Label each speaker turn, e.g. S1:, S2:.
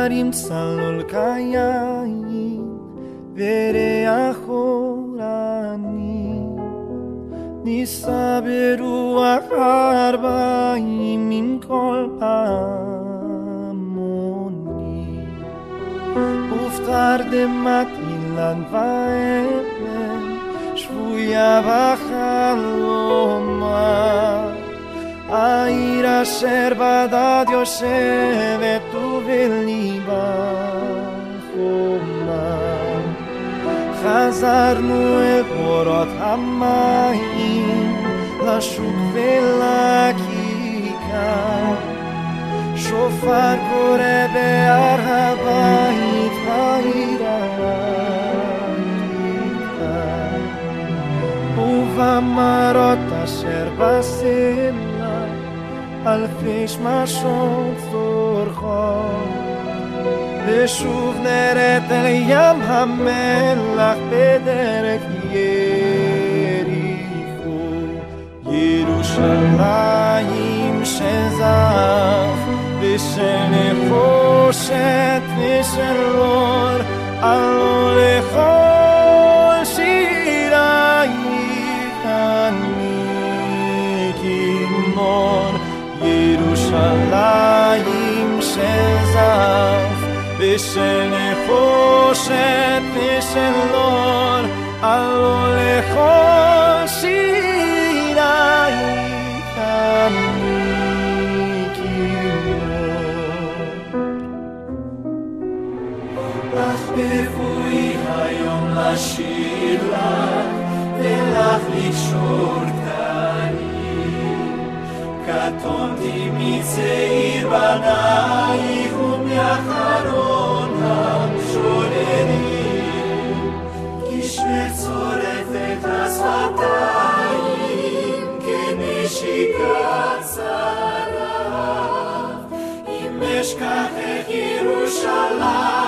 S1: עם צלול קיים וריח אורני נישא ברוח 40 עם כל פעמוני ופתרדמת אילן ואבן שבויה בחלומה העיר אשר בדד יושבת ובליבה חומה חזרנו אל בורות המים לשוק ולכיכר שופר קורא בהר הבית העיר העתיקה ובמרות אשר בסלע אלפי שמשות צורחות ושוב נרד אל ים המלח בדרך יריחו ירושלים של זהב ושל נחושת ושל אור עלו לכל שירייך אני כמור ירושלים של זהב ושל נחושת ושל אור עלו לכל שירייך אני כמור אך בבואי היום לשיר לך ולך לקשור קטנים קטונתי מצעיר בנייך ומאחרון המשוררים כשמך צורפת השפתיים כנשיקת שרף אם אשכח את ירושלים